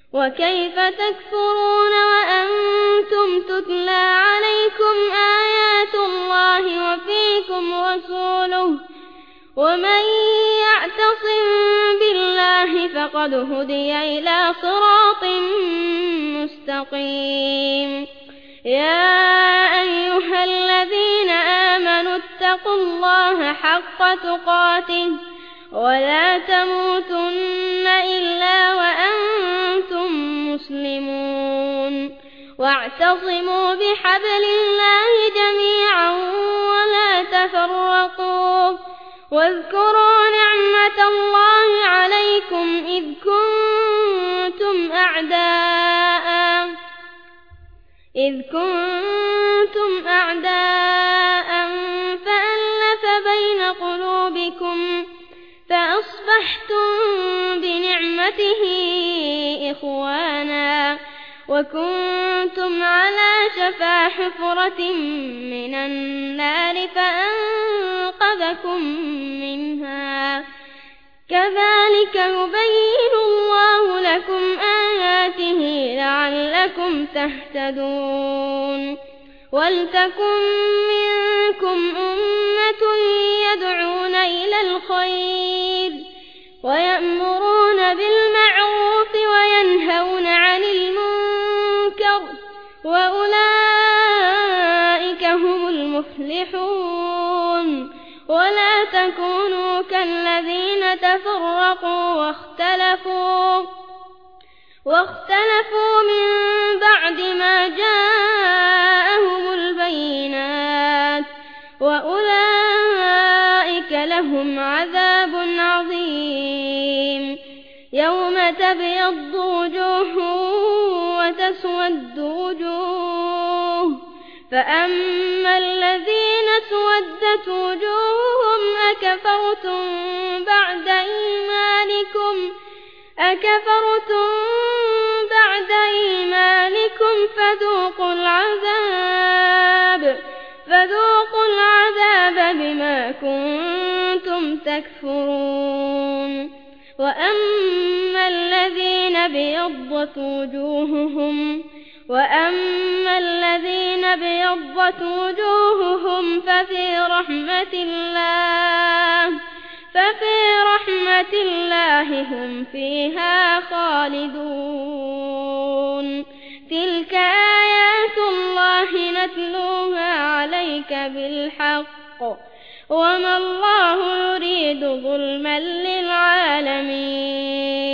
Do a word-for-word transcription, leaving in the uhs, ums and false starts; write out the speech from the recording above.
وكيف تكفرون وأنتم تتلى عليكم آيات الله وفيكم رسوله ومن يعتصم بالله فقد هدي إلى صراط مستقيم. يا أيها الذين آمنوا اتقوا الله حق تقاته ولا تموتن إلا وأنتم مسلمون واعتصموا بحبل الله جميعا ولا تفرقوا واذكروا نعمة الله عليكم إذ كنتم أعداء إذ كنتم أعداء فألف بين قلوبكم فأصبحتم بنعمته إخوانا وكنتم على شفا حفرة من النار فأنقذكم منها. كذلك يبين الله لكم آياته لعلكم تهتدون. ولتكن منكم أمة يدعون إلى الخير ويأمرون بالمعروف وينهون عن المنكر وأولئك هم المفلحون. ولا تكونوا كالذين تفرقوا واختلفوا واختلفوا من بعد ما جاءهم البينات وأولئك لهم عذاب عظيم. يوم تبيض وجوه وتسود وجوه فأما الذين اسودت وجوههم أكفرتم بعد إيمانكم أكفرتم بعد إيمانكم فذوقوا العذاب فذوقوا العذاب بما كنتم تكفرون. وأما الذين ابيضت وجوههم وأما الذين ابيضت وجوههم ففي رحمة الله ففي رحمة الله هم فيها خالدون. تلك آيات الله نتلوها عليك بالحق وما الله يريد ظلما للعالمين.